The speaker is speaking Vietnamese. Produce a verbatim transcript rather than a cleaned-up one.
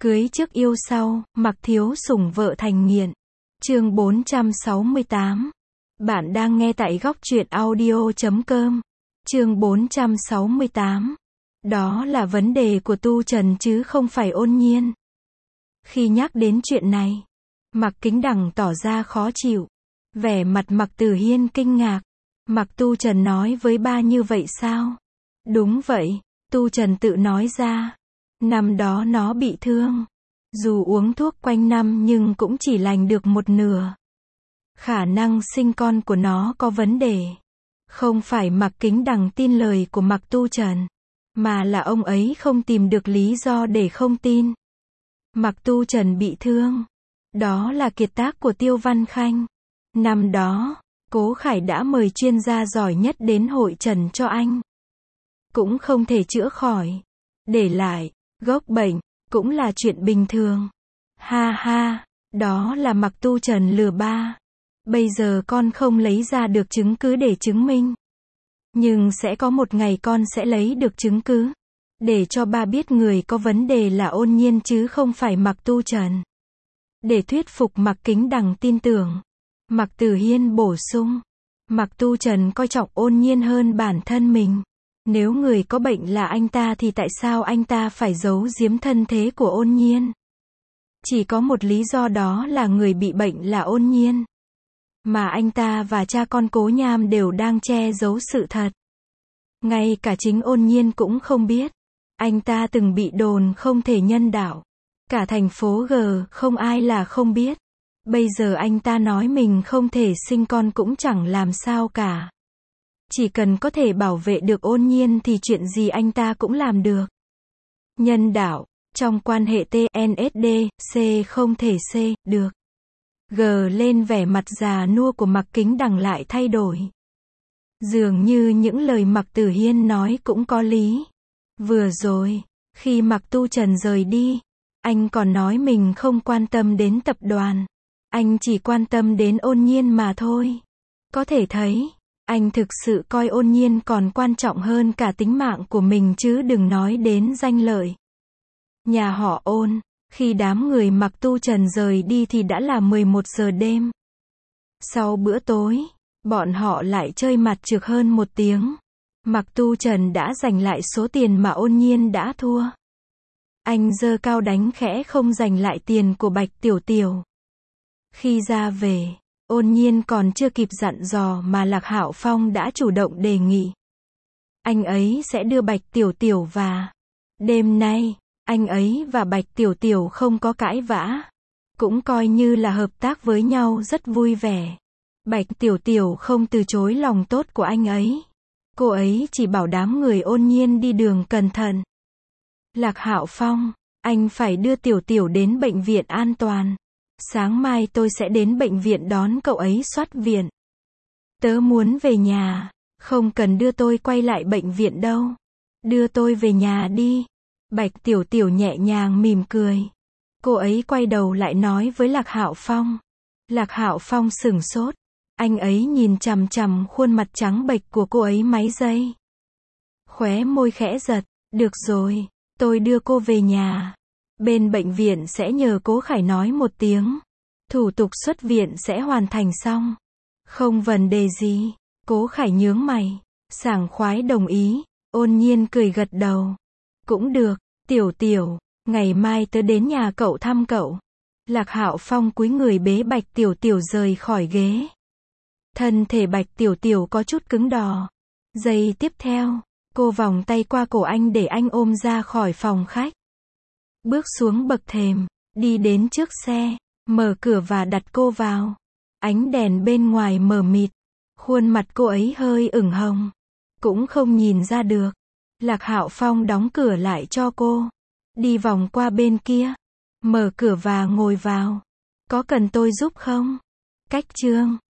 Cưới trước yêu sau, mặc thiếu sủng vợ thành nghiện. Chương bốn trăm sáu mươi tám. Bạn đang nghe tại góc truyện audio chấm com. Chương bốn trăm sáu mươi tám. Đó là vấn đề của Tu Trần chứ không phải Ôn Nhiên. Khi nhắc đến chuyện này, Mạc Kính Đằng tỏ ra khó chịu. Vẻ mặt Mạc Tử Hiên kinh ngạc. Mạc Tu Trần nói với ba như vậy sao? Đúng vậy, Tu Trần tự nói ra. Năm đó nó bị thương. Dù uống thuốc quanh năm nhưng cũng chỉ lành được một nửa. Khả năng sinh con của nó có vấn đề. Không phải Mạc Kính Đằng tin lời của Mạc Tu Trần, mà là ông ấy không tìm được lý do để không tin. Mạc Tu Trần bị thương. Đó là kiệt tác của Tiêu Văn Khanh. Năm đó, Cố Khải đã mời chuyên gia giỏi nhất đến hội trần cho anh. Cũng không thể chữa khỏi. Để lại gốc bệnh, cũng là chuyện bình thường. Ha ha, đó là Mạc Tu Trần lừa ba. Bây giờ con không lấy ra được chứng cứ để chứng minh. Nhưng sẽ có một ngày con sẽ lấy được chứng cứ. Để cho ba biết người có vấn đề là Ôn Nhiên chứ không phải Mạc Tu Trần. Để thuyết phục Mạc Kính Đằng tin tưởng, Mạc Tử Hiên bổ sung. Mạc Tu Trần coi trọng Ôn Nhiên hơn bản thân mình. Nếu người có bệnh là anh ta thì tại sao anh ta phải giấu giếm thân thế của Ôn Nhiên? Chỉ có một lý do, đó là người bị bệnh là Ôn Nhiên. Mà anh ta và cha con Cố Nham đều đang che giấu sự thật. Ngay cả chính Ôn Nhiên cũng không biết. Anh ta từng bị đồn không thể nhân đạo. Cả thành phố G không ai là không biết. Bây giờ anh ta nói mình không thể sinh con cũng chẳng làm sao cả. Chỉ cần có thể bảo vệ được Ôn Nhiên thì chuyện gì anh ta cũng làm được. Nhân đạo, trong quan hệ T N S D, C không thể C, được. G lên vẻ mặt già nua của Mạc Kính Đằng lại thay đổi. Dường như những lời Mạc Tử Hiên nói cũng có lý. Vừa rồi, khi Mạc Tu Trần rời đi, anh còn nói mình không quan tâm đến tập đoàn. Anh chỉ quan tâm đến Ôn Nhiên mà thôi. Có thể thấy, anh thực sự coi Ôn Nhiên còn quan trọng hơn cả tính mạng của mình chứ đừng nói đến danh lợi. Nhà họ Ôn, khi đám người Mạc Tu Trần rời đi thì đã là mười một giờ đêm. Sau bữa tối, bọn họ lại chơi mặt trược hơn một tiếng. Mạc Tu Trần đã giành lại số tiền mà Ôn Nhiên đã thua. Anh giơ cao đánh khẽ không giành lại tiền của Bạch Tiểu Tiểu. Khi ra về, Ôn Nhiên còn chưa kịp dặn dò mà Lạc Hạo Phong đã chủ động đề nghị. Anh ấy sẽ đưa Bạch Tiểu Tiểu và đêm nay, anh ấy và Bạch Tiểu Tiểu không có cãi vã. Cũng coi như là hợp tác với nhau rất vui vẻ. Bạch Tiểu Tiểu không từ chối lòng tốt của anh ấy. Cô ấy chỉ bảo đám người Ôn Nhiên đi đường cẩn thận. Lạc Hạo Phong, anh phải đưa Tiểu Tiểu đến bệnh viện an toàn. Sáng mai tôi sẽ đến bệnh viện đón cậu ấy xuất viện. Tớ muốn về nhà, không cần đưa tôi quay lại bệnh viện đâu. Đưa tôi về nhà đi. Bạch Tiểu Tiểu nhẹ nhàng mỉm cười. Cô ấy quay đầu lại nói với Lạc Hạo Phong. Lạc Hạo Phong sửng sốt. Anh ấy nhìn chằm chằm khuôn mặt trắng bệch của cô ấy mấy giây. Khóe môi khẽ giật. Được rồi, tôi đưa cô về nhà. Bên bệnh viện sẽ nhờ Cố Khải nói một tiếng. Thủ tục xuất viện sẽ hoàn thành xong. Không vấn đề gì. Cố Khải nhướng mày. Sảng khoái đồng ý. Ôn Nhiên cười gật đầu. Cũng được, Tiểu Tiểu. Ngày mai tớ đến nhà cậu thăm cậu. Lạc Hạo Phong cúi người bế Bạch Tiểu Tiểu rời khỏi ghế. Thân thể Bạch Tiểu Tiểu có chút cứng đò. Giây tiếp theo, cô vòng tay qua cổ anh để anh ôm ra khỏi phòng khách. Bước xuống bậc thềm, đi đến trước xe, mở cửa và đặt cô vào. Ánh đèn bên ngoài mờ mịt, khuôn mặt cô ấy hơi ửng hồng, cũng không nhìn ra được. Lạc Hạo Phong đóng cửa lại cho cô, đi vòng qua bên kia, mở cửa và ngồi vào. Có cần tôi giúp không? Cách chương